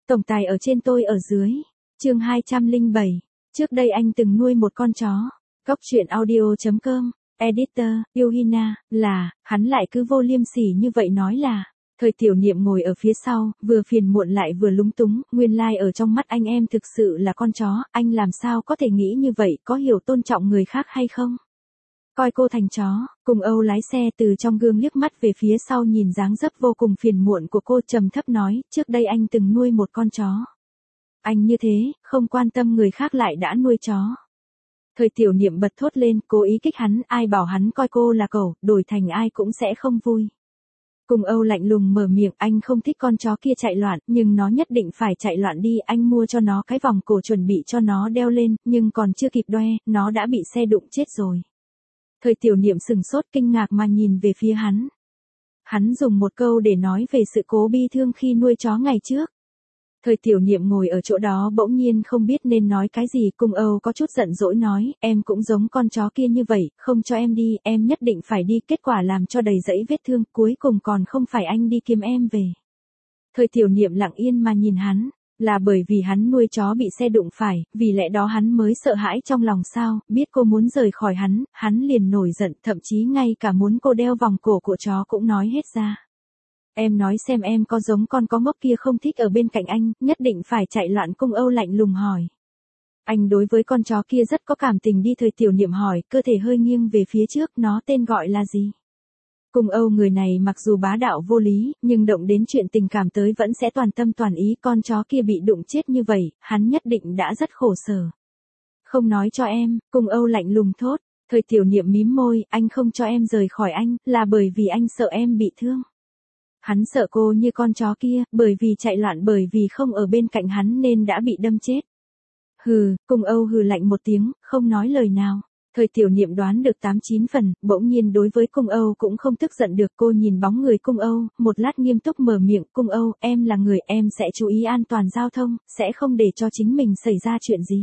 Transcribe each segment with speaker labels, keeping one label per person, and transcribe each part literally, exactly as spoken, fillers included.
Speaker 1: Tổng tài ở trên tôi ở dưới. Chương hai trăm lẻ bảy. Trước đây anh từng nuôi một con chó. Góc truyện audio chấm com. Editor, Yuhina, là, hắn lại cứ vô liêm sỉ như vậy nói là. Thời Tiểu Niệm ngồi ở phía sau, vừa phiền muộn lại vừa lúng túng, nguyên lai like ở trong mắt anh em thực sự là con chó, anh làm sao có thể nghĩ như vậy, có hiểu tôn trọng người khác hay không? Coi cô thành chó, cùng Âu lái xe từ trong gương liếc mắt về phía sau nhìn dáng dấp vô cùng phiền muộn của cô trầm thấp nói, trước đây anh từng nuôi một con chó. Anh như thế, không quan tâm người khác lại đã nuôi chó. Thời Tiểu Niệm bật thốt lên, cố ý kích hắn, ai bảo hắn coi cô là cẩu, đổi thành ai cũng sẽ không vui. Cùng Âu lạnh lùng mở miệng, anh không thích con chó kia chạy loạn, nhưng nó nhất định phải chạy loạn đi, anh mua cho nó cái vòng cổ chuẩn bị cho nó đeo lên, nhưng còn chưa kịp đoe, nó đã bị xe đụng chết rồi. Thời Tiểu Niệm sừng sốt kinh ngạc mà nhìn về phía hắn. Hắn dùng một câu để nói về sự cố bi thương khi nuôi chó ngày trước. Thời Tiểu Niệm ngồi ở chỗ đó bỗng nhiên không biết nên nói cái gì, Cung Âu có chút giận dỗi nói, em cũng giống con chó kia như vậy, không cho em đi, em nhất định phải đi, kết quả làm cho đầy dẫy vết thương, cuối cùng còn không phải anh đi kiếm em về. Thời Tiểu Niệm lặng yên mà nhìn hắn, là bởi vì hắn nuôi chó bị xe đụng phải, vì lẽ đó hắn mới sợ hãi trong lòng sao, biết cô muốn rời khỏi hắn, hắn liền nổi giận, thậm chí ngay cả muốn cô đeo vòng cổ của chó cũng nói hết ra. Em nói xem em có giống con có ngốc kia không thích ở bên cạnh anh, nhất định phải chạy loạn, Cung Âu lạnh lùng hỏi. Anh đối với con chó kia rất có cảm tình đi, Thời Tiểu Niệm hỏi, cơ thể hơi nghiêng về phía trước, nó tên gọi là gì? Cung Âu người này mặc dù bá đạo vô lý, nhưng động đến chuyện tình cảm tới vẫn sẽ toàn tâm toàn ý, con chó kia bị đụng chết như vậy, hắn nhất định đã rất khổ sở. Không nói cho em, Cung Âu lạnh lùng thốt. Thời Tiểu Niệm mím môi, anh không cho em rời khỏi anh, là bởi vì anh sợ em bị thương. Hắn sợ cô như con chó kia, bởi vì chạy loạn, bởi vì không ở bên cạnh hắn nên đã bị đâm chết. Hừ, Cung Âu hừ lạnh một tiếng, không nói lời nào. Thời Tiểu Niệm đoán được tám chín phần, bỗng nhiên đối với Cung Âu cũng không tức giận được, cô nhìn bóng người Cung Âu, một lát nghiêm túc mở miệng, Cung Âu, em là người, em sẽ chú ý an toàn giao thông, sẽ không để cho chính mình xảy ra chuyện gì.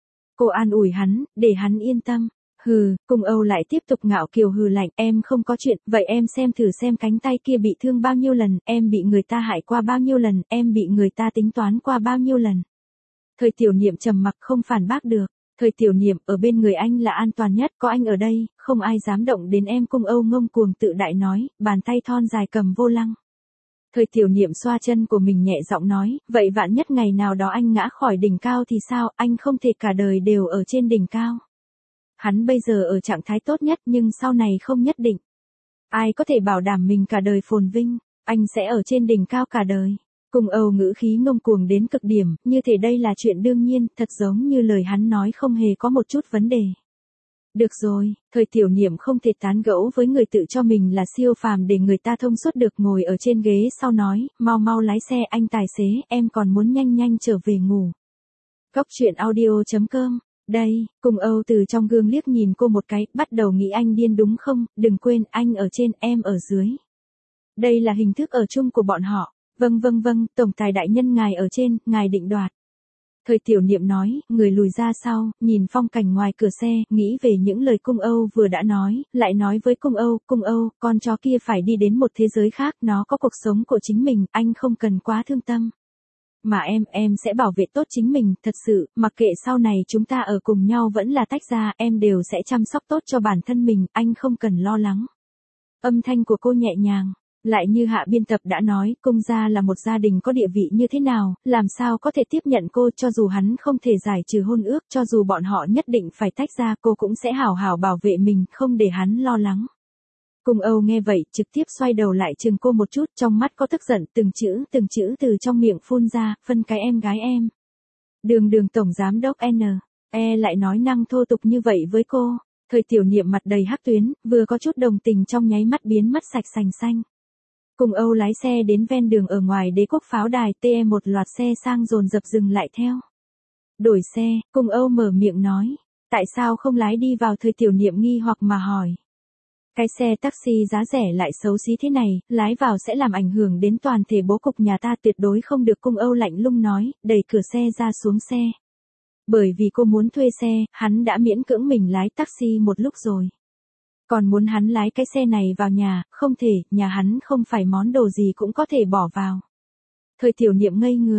Speaker 1: Cô an ủi hắn, để hắn yên tâm. Hừ, Cung Âu lại tiếp tục ngạo kiều hừ lạnh, em không có chuyện, vậy em xem thử xem cánh tay kia bị thương bao nhiêu lần, em bị người ta hại qua bao nhiêu lần, em bị người ta tính toán qua bao nhiêu lần. Thời Tiểu Niệm trầm mặc không phản bác được. Thời Tiểu Niệm, ở bên người anh là an toàn nhất, có anh ở đây, không ai dám động đến em, Cung Âu ngông cuồng tự đại nói, bàn tay thon dài cầm vô lăng. Thời Tiểu Niệm xoa chân của mình nhẹ giọng nói, vậy vạn nhất ngày nào đó anh ngã khỏi đỉnh cao thì sao, anh không thể cả đời đều ở trên đỉnh cao. Hắn bây giờ ở trạng thái tốt nhất nhưng sau này không nhất định. Ai có thể bảo đảm mình cả đời phồn vinh, anh sẽ ở trên đỉnh cao cả đời. Cung Âu ngữ khí ngông cuồng đến cực điểm, như thể đây là chuyện đương nhiên, thật giống như lời hắn nói không hề có một chút vấn đề. Được rồi, Thời Tiểu Niệm không thể tán gẫu với người tự cho mình là siêu phàm để người ta thông suốt được, ngồi ở trên ghế sau nói, mau mau lái xe anh tài xế, em còn muốn nhanh nhanh trở về ngủ. Góc truyện audio chấm com. Đây, Cung Âu từ trong gương liếc nhìn cô một cái, bắt đầu nghĩ anh điên đúng không, đừng quên, anh ở trên, em ở dưới. Đây là hình thức ở chung của bọn họ. Vâng vâng vâng, Tổng tài đại nhân ngài ở trên, ngài định đoạt. Thời Tiểu Niệm nói, người lùi ra sau, nhìn phong cảnh ngoài cửa xe, nghĩ về những lời Cung Âu vừa đã nói, lại nói với Cung Âu, Cung Âu, con chó kia phải đi đến một thế giới khác, nó có cuộc sống của chính mình, anh không cần quá thương tâm. Mà em, em sẽ bảo vệ tốt chính mình, thật sự, mặc kệ sau này chúng ta ở cùng nhau vẫn là tách ra, em đều sẽ chăm sóc tốt cho bản thân mình, anh không cần lo lắng. Âm thanh của cô nhẹ nhàng. Lại như hạ biên tập đã nói, Cung gia là một gia đình có địa vị như thế nào, làm sao có thể tiếp nhận cô, cho dù hắn không thể giải trừ hôn ước, cho dù bọn họ nhất định phải tách ra, cô cũng sẽ hảo hảo bảo vệ mình, không để hắn lo lắng. Cung Âu nghe vậy, trực tiếp xoay đầu lại chừng cô một chút, trong mắt có tức giận, từng chữ, từng chữ từ trong miệng phun ra, phân cái em gái em. Đường đường tổng giám đốc N. E lại nói năng thô tục như vậy với cô. Thời Tiểu Niệm mặt đầy hắc tuyến, vừa có chút đồng tình trong nháy mắt biến mất sạch sành xanh. Cung Âu lái xe đến ven đường ở ngoài Đế Quốc pháo đài, tê một loạt xe sang dồn dập dừng lại theo. Đổi xe, Cung Âu mở miệng nói, tại sao không lái đi vào, Thời Tiểu Niệm nghi hoặc mà hỏi. Cái xe taxi giá rẻ lại xấu xí thế này, lái vào sẽ làm ảnh hưởng đến toàn thể bố cục nhà ta, tuyệt đối không được, Cung Âu lạnh lùng nói, đẩy cửa xe ra xuống xe. Bởi vì cô muốn thuê xe, hắn đã miễn cưỡng mình lái taxi một lúc rồi. Còn muốn hắn lái cái xe này vào nhà, không thể, nhà hắn không phải món đồ gì cũng có thể bỏ vào. Thời Tiểu Niệm ngây người,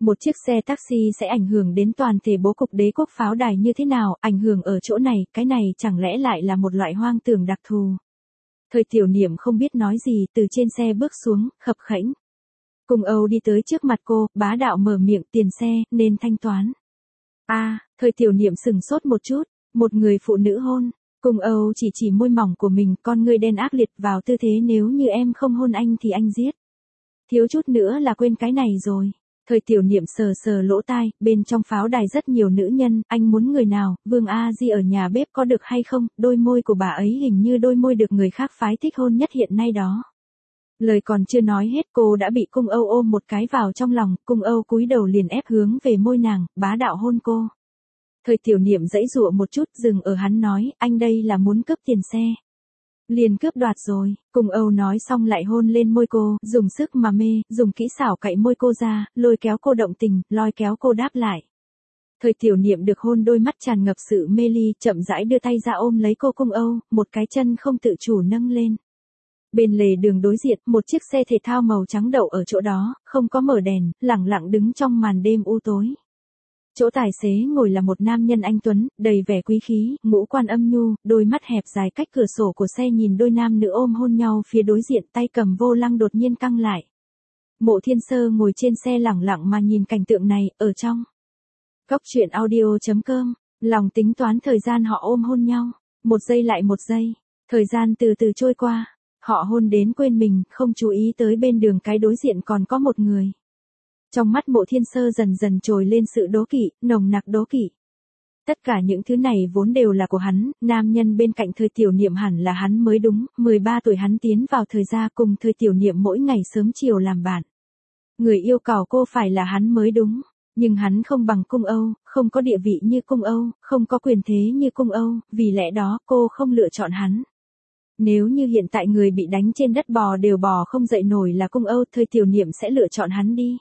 Speaker 1: Một chiếc xe taxi sẽ ảnh hưởng đến toàn thể bố cục đế quốc pháo đài như thế nào, ảnh hưởng ở chỗ này, cái này chẳng lẽ lại là một loại hoang tưởng đặc thù. Thời Tiểu Niệm không biết nói gì, từ trên xe bước xuống, khập khẽnh. Cung Âu đi tới trước mặt cô, bá đạo mở miệng, tiền xe, nên thanh toán. A, à, Thời Tiểu Niệm sừng sốt một chút, một người phụ nữ hôn. Cung Âu chỉ chỉ môi mỏng của mình, con ngươi đen ác liệt vào tư thế nếu như em không hôn anh thì anh giết. Thiếu chút nữa là quên cái này rồi. Thời Tiểu Niệm sờ sờ lỗ tai, bên trong pháo đài rất nhiều nữ nhân, anh muốn người nào, Vương A Di ở nhà bếp có được hay không, đôi môi của bà ấy hình như đôi môi được người khác phái thích hôn nhất hiện nay đó. Lời còn chưa nói hết cô đã bị Cung Âu ôm một cái vào trong lòng, Cung Âu cúi đầu liền ép hướng về môi nàng, bá đạo hôn cô. Thời Tiểu Niệm giãy giụa một chút, dừng ở hắn nói, anh đây là muốn cướp tiền xe. Liền cướp đoạt rồi, Cung Âu nói xong lại hôn lên môi cô, dùng sức mà mê, dùng kỹ xảo cạy môi cô ra, lôi kéo cô động tình, lôi kéo cô đáp lại. Thời Tiểu Niệm được hôn đôi mắt tràn ngập sự mê ly, chậm rãi đưa tay ra ôm lấy cô Cung Âu, một cái chân không tự chủ nâng lên. Bên lề đường đối diện, một chiếc xe thể thao màu trắng đậu ở chỗ đó, không có mở đèn, lẳng lặng đứng trong màn đêm u tối. Chỗ tài xế ngồi là một nam nhân anh tuấn, đầy vẻ quý khí, ngũ quan âm nhu, đôi mắt hẹp dài cách cửa sổ của xe nhìn đôi nam nữ ôm hôn nhau phía đối diện, tay cầm vô lăng đột nhiên căng lại. Mộ Thiên Sơ ngồi trên xe lẳng lặng mà nhìn cảnh tượng này, ở trong Cốc truyện audio chấm com, lòng tính toán thời gian họ ôm hôn nhau, một giây lại một giây, thời gian từ từ trôi qua, họ hôn đến quên mình, không chú ý tới bên đường cái đối diện còn có một người. Trong mắt Mộ Thiên Sơ dần dần trồi lên sự đố kỵ, nồng nặc đố kỵ. Tất cả những thứ này vốn đều là của hắn, nam nhân bên cạnh Thời Tiểu Niệm hẳn là hắn mới đúng, mười ba tuổi hắn tiến vào thời gia cùng Thời Tiểu Niệm mỗi ngày sớm chiều làm bạn. Người yêu cầu cô phải là hắn mới đúng, nhưng hắn không bằng Cung Âu, không có địa vị như Cung Âu, không có quyền thế như Cung Âu, vì lẽ đó cô không lựa chọn hắn. Nếu như hiện tại người bị đánh trên đất bò đều bò không dậy nổi là Cung Âu, Thời Tiểu Niệm sẽ lựa chọn hắn đi.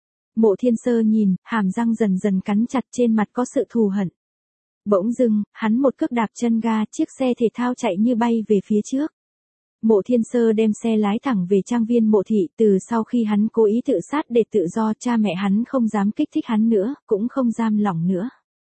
Speaker 1: Mộ Thiên Sơ nhìn, hàm răng dần dần cắn chặt, trên mặt có sự thù hận. Bỗng dưng, hắn một cước đạp chân ga, chiếc xe thể thao chạy như bay về phía trước. Mộ Thiên Sơ đem xe lái thẳng về trang viên Mộ thị, từ sau khi hắn cố ý tự sát để tự do, cha mẹ hắn không dám kích thích hắn nữa, cũng không giam lỏng nữa.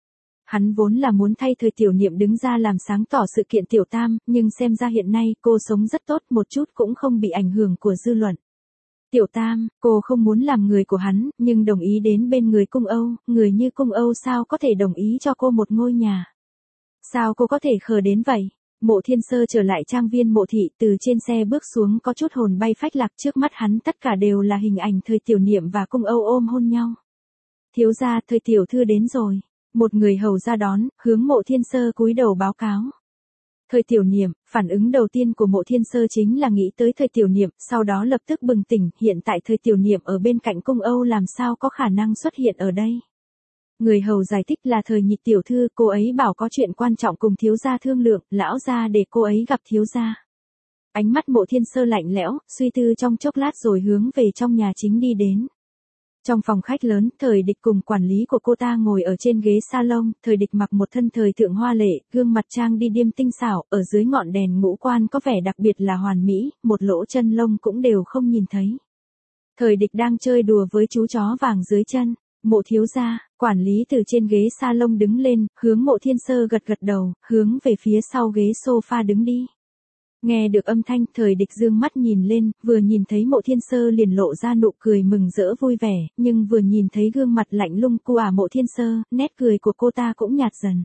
Speaker 1: Hắn vốn là muốn thay Thời Tiểu Niệm đứng ra làm sáng tỏ sự kiện Tiểu Tam, nhưng xem ra hiện nay cô sống rất tốt, một chút cũng không bị ảnh hưởng của dư luận. Tiểu Tam, cô không muốn làm người của hắn, nhưng đồng ý đến bên người Cung Âu, người như Cung Âu sao có thể đồng ý cho cô một ngôi nhà? Sao cô có thể khờ đến vậy? Mộ Thiên Sơ trở lại trang viên Mộ thị, từ trên xe bước xuống có chút hồn bay phách lạc, trước mắt hắn tất cả đều là hình ảnh Thời Tiểu Niệm và Cung Âu ôm hôn nhau. Thiếu gia, Thời tiểu thư đến rồi. Một người hầu ra đón, hướng Mộ Thiên Sơ cúi đầu báo cáo. Thời Tiểu Niệm, phản ứng đầu tiên của Mộ Thiên Sơ chính là nghĩ tới Thời Tiểu Niệm, sau đó lập tức bừng tỉnh, hiện tại Thời Tiểu Niệm ở bên cạnh Cung Âu làm sao có khả năng xuất hiện ở đây. Người hầu giải thích là Thời Nhị tiểu thư, cô ấy bảo có chuyện quan trọng cùng thiếu gia thương lượng, lão gia để cô ấy gặp thiếu gia. Ánh mắt Mộ Thiên Sơ lạnh lẽo, suy tư trong chốc lát rồi hướng về trong nhà chính đi đến. Trong phòng khách lớn, Thời Địch cùng quản lý của cô ta ngồi ở trên ghế salon, Thời Địch mặc một thân thời thượng hoa lệ, gương mặt trang đi điềm tinh xảo, ở dưới ngọn đèn ngũ quan có vẻ đặc biệt là hoàn mỹ, một lỗ chân lông cũng đều không nhìn thấy. Thời Địch đang chơi đùa với chú chó vàng dưới chân. Mộ thiếu gia, quản lý từ trên ghế salon đứng lên, hướng Mộ Thiên Sơ gật gật đầu, hướng về phía sau ghế sofa đứng đi. Nghe được âm thanh, Thời Địch dương mắt nhìn lên, vừa nhìn thấy Mộ Thiên Sơ liền lộ ra nụ cười mừng rỡ vui vẻ, nhưng vừa nhìn thấy gương mặt lạnh lùng của ả Mộ Thiên Sơ, nét cười của cô ta cũng nhạt dần.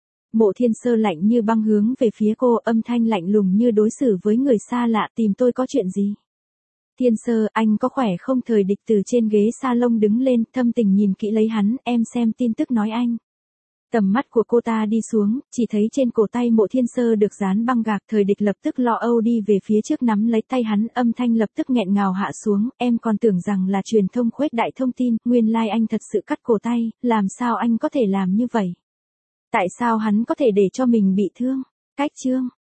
Speaker 1: Mộ Thiên Sơ lạnh như băng hướng về phía cô, âm thanh lạnh lùng như đối xử với người xa lạ, tìm tôi có chuyện gì? Thiên Sơ, anh có khỏe không? Thời Địch từ trên ghế salon đứng lên, thâm tình nhìn kỹ lấy hắn, em xem tin tức nói anh. Tầm mắt của cô ta đi xuống, chỉ thấy trên cổ tay Mộ Thiên Sơ được dán băng gạc, Thời Địch lập tức lo âu đi về phía trước nắm lấy tay hắn, âm thanh lập tức nghẹn ngào hạ xuống, em còn tưởng rằng là truyền thông khuếch đại thông tin, nguyên lai like anh thật sự cắt cổ tay, làm sao anh có thể làm như vậy? Tại sao hắn có thể để cho mình bị thương? Cách chương